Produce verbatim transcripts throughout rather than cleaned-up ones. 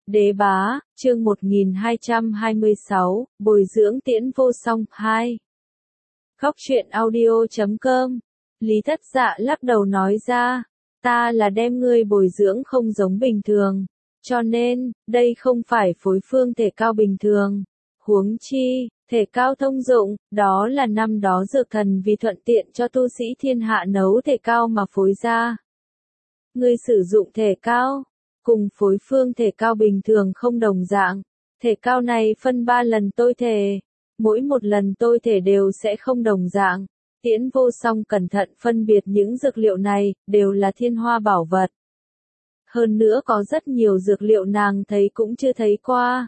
Đế bá, chương một nghìn hai trăm hai mươi sáu, bồi dưỡng Tiễn Vô Song, hai. Khóc chuyện audio chấm com. Lý Thất Dạ lắc đầu nói ra, ta là đem ngươi bồi dưỡng không giống bình thường, cho nên, đây không phải phối phương thể cao bình thường. Huống chi, thể cao thông dụng, đó là năm đó dược thần vì thuận tiện cho tu sĩ thiên hạ nấu thể cao mà phối ra. Ngươi sử dụng thể cao, cùng phối phương thể cao bình thường không đồng dạng. Thể cao này phân ba lần tôi thể, mỗi một lần tôi thể đều sẽ không đồng dạng. Tiễn Vô Song cẩn thận phân biệt những dược liệu này, đều là thiên hoa bảo vật. Hơn nữa có rất nhiều dược liệu nàng thấy cũng chưa thấy qua.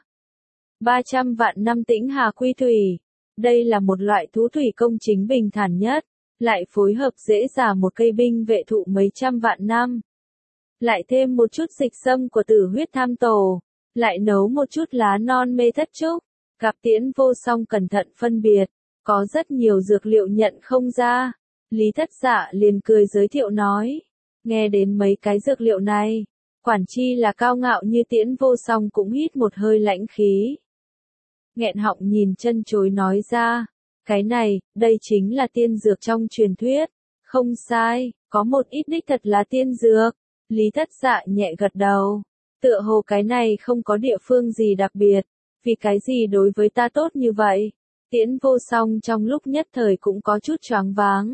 ba trăm vạn năm Tĩnh Hà Quy Thủy. Đây là một loại thú thủy công chính bình thản nhất, lại phối hợp dễ dả một cây binh vệ thụ mấy trăm vạn năm. Lại thêm một chút dịch sâm của Tử Huyết Tham Tổ, lại nấu một chút lá non mê thất trúc. Gặp Tiễn Vô Song cẩn thận phân biệt, có rất nhiều dược liệu nhận không ra. Lý Thất Dạ liền cười giới thiệu nói, nghe đến mấy cái dược liệu này, quản chi là cao ngạo như Tiễn Vô Song cũng hít một hơi lãnh khí. Nghẹn họng nhìn chân chối nói ra, cái này, đây chính là tiên dược trong truyền thuyết. Không sai, có một ít đích thật là tiên dược. Lý Thất Dạ nhẹ gật đầu, tựa hồ cái này không có địa phương gì đặc biệt, vì cái gì đối với ta tốt như vậy. Tiễn Vô Song trong lúc nhất thời cũng có chút choáng váng.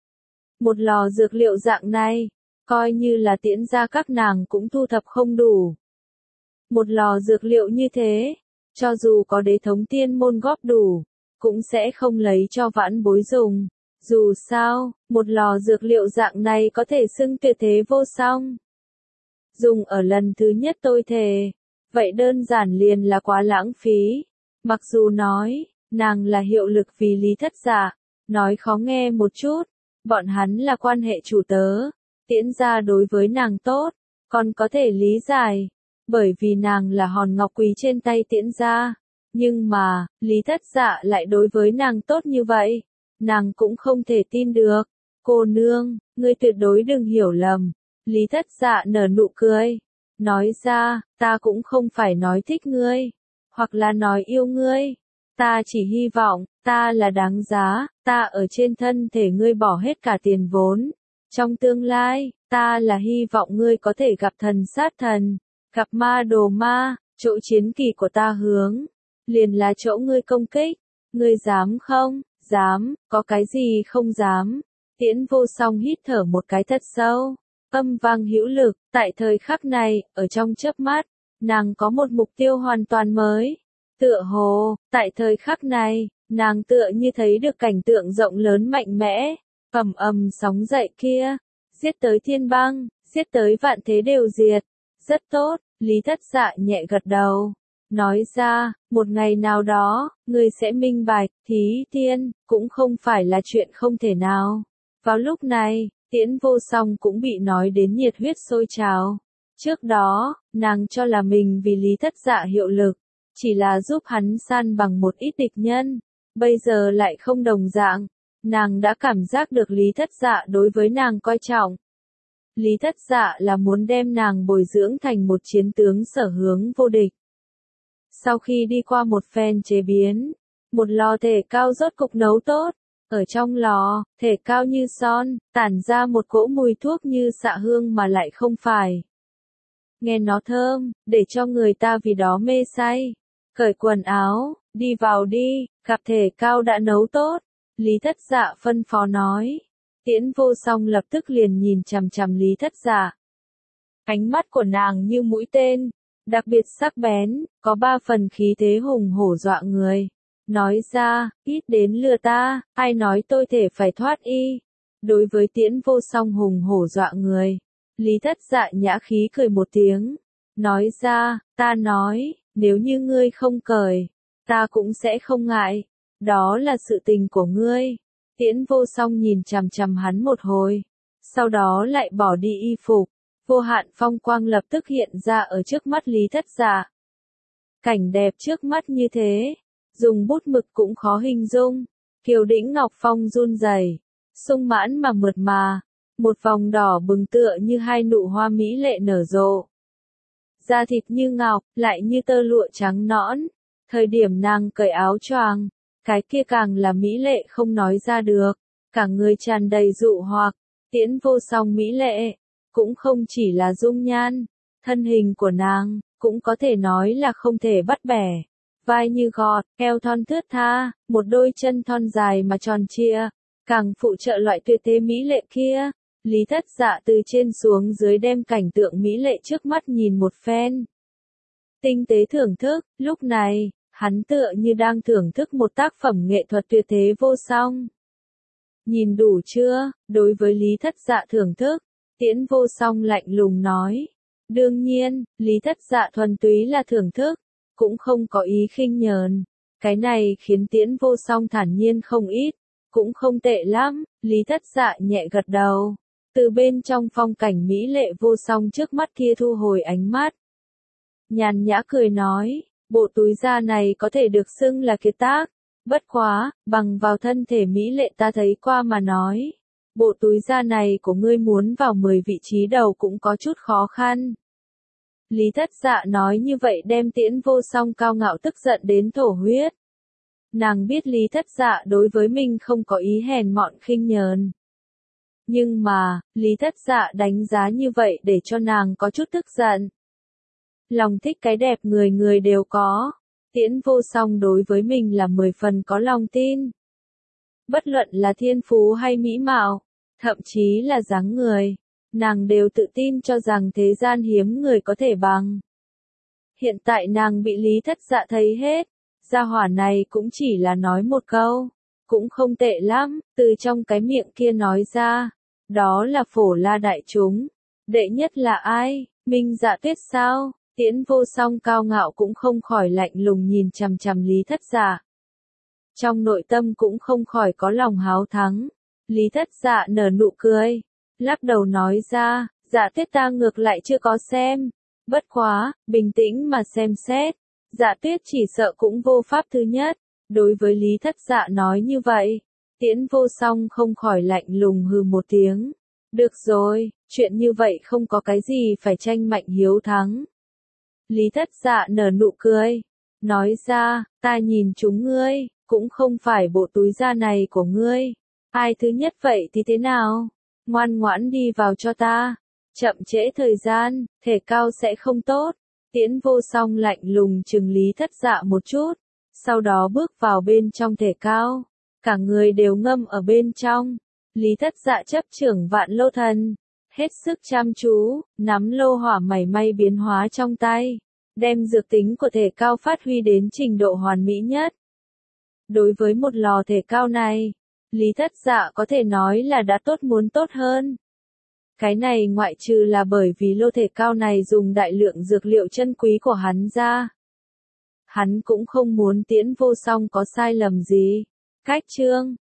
Một lò dược liệu dạng này, coi như là Tiễn gia các nàng cũng thu thập không đủ. Một lò dược liệu như thế, cho dù có đế thống tiên môn góp đủ, cũng sẽ không lấy cho vãn bối dùng. Dù sao, một lò dược liệu dạng này có thể xưng tuyệt thế vô song. Dùng ở lần thứ nhất tôi thề, vậy đơn giản liền là quá lãng phí. Mặc dù nói, nàng là hiệu lực vì Lý Thất Dạ, nói khó nghe một chút, bọn hắn là quan hệ chủ tớ, Tiễn gia đối với nàng tốt, còn có thể lý giải, bởi vì nàng là hòn ngọc quý trên tay Tiễn gia. Nhưng mà, Lý Thất Dạ lại đối với nàng tốt như vậy, nàng cũng không thể tin được. Cô nương, ngươi tuyệt đối đừng hiểu lầm. Lý Thất Dạ nở nụ cười, nói ra, ta cũng không phải nói thích ngươi, hoặc là nói yêu ngươi. Ta chỉ hy vọng, ta là đáng giá, ta ở trên thân thể ngươi bỏ hết cả tiền vốn. Trong tương lai, ta là hy vọng ngươi có thể gặp thần sát thần, gặp ma đồ ma, chỗ chiến kỳ của ta hướng, liền là chỗ ngươi công kích. Ngươi dám không? Dám, có cái gì không dám? Tiễn Vô Song hít thở một cái thật sâu, âm vang hữu lực, tại thời khắc này, ở trong chớp mắt, nàng có một mục tiêu hoàn toàn mới. Tựa hồ, tại thời khắc này, nàng tựa như thấy được cảnh tượng rộng lớn mạnh mẽ, ầm ầm sóng dậy kia, giết tới thiên băng, giết tới vạn thế đều diệt. Rất tốt, Lý Thất Dạ nhẹ gật đầu, nói ra, một ngày nào đó, ngươi sẽ minh bạch, Thí Thiên, cũng không phải là chuyện không thể nào. Vào lúc này, Tiễn Vô Song cũng bị nói đến nhiệt huyết sôi trào. Trước đó, nàng cho là mình vì Lý Thất Dạ hiệu lực, chỉ là giúp hắn san bằng một ít địch nhân. Bây giờ lại không đồng dạng, nàng đã cảm giác được Lý Thất Dạ đối với nàng coi trọng. Lý Thất Dạ là muốn đem nàng bồi dưỡng thành một chiến tướng sở hướng vô địch. Sau khi đi qua một phen chế biến, một lò thể cao rốt cục nấu tốt. Ở trong lò, thể cao như son, tản ra một cỗ mùi thuốc như xạ hương mà lại không phải. Nghe nó thơm, để cho người ta vì đó mê say. Cởi quần áo, đi vào đi, gặp thể cao đã nấu tốt. Lý Thất Dạ phân phó nói. Tiễn Vô Song lập tức liền nhìn chằm chằm Lý Thất Dạ. Ánh mắt của nàng như mũi tên, đặc biệt sắc bén, có ba phần khí thế hùng hổ dọa người. Nói ra, ít đến lừa ta, ai nói tôi thể phải thoát y. Đối với Tiễn Vô Song hùng hổ dọa người, Lý Thất Dạ nhã khí cười một tiếng, nói ra, ta nói, nếu như ngươi không cởi, ta cũng sẽ không ngại, đó là sự tình của ngươi. Tiễn Vô Song nhìn chằm chằm hắn một hồi, sau đó lại bỏ đi y phục, vô hạn phong quang lập tức hiện ra ở trước mắt Lý Thất Dạ. Cảnh đẹp trước mắt như thế, dùng bút mực cũng khó hình dung. Kiều đĩnh ngọc phong run rẩy, sung mãn mà mượt mà, một vòng đỏ bừng tựa như hai nụ hoa mỹ lệ nở rộ. da thịt như ngọc, lại như tơ lụa trắng nõn. Thời điểm nàng cởi áo choàng, cái kia càng là mỹ lệ không nói ra được, cả người tràn đầy dụ hoặc, Tiễn Vô Song mỹ lệ, cũng không chỉ là dung nhan, thân hình của nàng, cũng có thể nói là không thể bắt bẻ. Vai như gọt, eo thon thướt tha, một đôi chân thon dài mà tròn trịa, càng phụ trợ loại tuyệt thế mỹ lệ kia. Lý Thất Dạ từ trên xuống dưới đem cảnh tượng mỹ lệ trước mắt nhìn một phen. Tinh tế thưởng thức, lúc này, hắn tựa như đang thưởng thức một tác phẩm nghệ thuật tuyệt thế vô song. Nhìn đủ chưa? Đối với Lý Thất Dạ thưởng thức, Tiễn Vô Song lạnh lùng nói. Đương nhiên, Lý Thất Dạ thuần túy là thưởng thức, cũng không có ý khinh nhờn. Cái này khiến Tiễn Vô Song thản nhiên không ít, cũng không tệ lắm. Lý Thất Dạ nhẹ gật đầu, từ bên trong phong cảnh mỹ lệ vô song trước mắt kia thu hồi ánh mắt. Nhàn nhã cười nói, bộ túi da này có thể được xưng là kiệt tác, bất quá, bằng vào thân thể mỹ lệ ta thấy qua mà nói. Bộ túi da này của ngươi muốn vào mười vị trí đầu cũng có chút khó khăn. Lý Thất Dạ nói như vậy đem Tiễn Vô Song cao ngạo tức giận đến thổ huyết. Nàng biết Lý Thất Dạ đối với mình không có ý hèn mọn khinh nhờn. Nhưng mà, Lý Thất Dạ đánh giá như vậy để cho nàng có chút tức giận. Lòng thích cái đẹp người người đều có. Tiễn Vô Song đối với mình là mười phần có lòng tin. Bất luận là thiên phú hay mỹ mạo, thậm chí là dáng người, nàng đều tự tin cho rằng thế gian hiếm người có thể bằng. Hiện tại nàng bị Lý Thất Dạ thấy hết, gia hỏa này cũng chỉ là nói một câu, cũng không tệ lắm, từ trong cái miệng kia nói ra, đó là Phổ La đại chúng. Đệ nhất là ai? Minh Dạ Tuyết sao? Tiễn Vô Song cao ngạo cũng không khỏi lạnh lùng nhìn chằm chằm Lý Thất Dạ. Trong nội tâm cũng không khỏi có lòng háo thắng. Lý Thất Dạ nở nụ cười, lắc đầu nói ra, Dạ Tuyết ta ngược lại chưa có xem. Bất quá, bình tĩnh mà xem xét, Dạ Tuyết chỉ sợ cũng vô pháp thứ nhất. Đối với Lý Thất Dạ nói như vậy, Tiễn Vô Song không khỏi lạnh lùng hừ một tiếng. Được rồi, chuyện như vậy không có cái gì phải tranh mạnh hiếu thắng. Lý Thất Dạ nở nụ cười, nói ra, ta nhìn chúng ngươi, cũng không phải bộ túi da này của ngươi. Ai thứ nhất vậy thì thế nào? Ngoan ngoãn đi vào cho ta. Chậm trễ thời gian, thể cao sẽ không tốt. Tiễn Vô Song lạnh lùng trừng Lý Thất Dạ một chút, sau đó bước vào bên trong thể cao. Cả người đều ngâm ở bên trong. Lý Thất Dạ chấp trưởng Vạn Lô Thần, hết sức chăm chú, nắm lô hỏa mảy may biến hóa trong tay, đem dược tính của thể cao phát huy đến trình độ hoàn mỹ nhất. Đối với một lò thể cao này, Lý Thất Dạ có thể nói là đã tốt muốn tốt hơn. Cái này ngoại trừ là bởi vì lô thể cao này dùng đại lượng dược liệu chân quý của hắn ra. Hắn cũng không muốn Tiễn Vô Song có sai lầm gì. Cách chương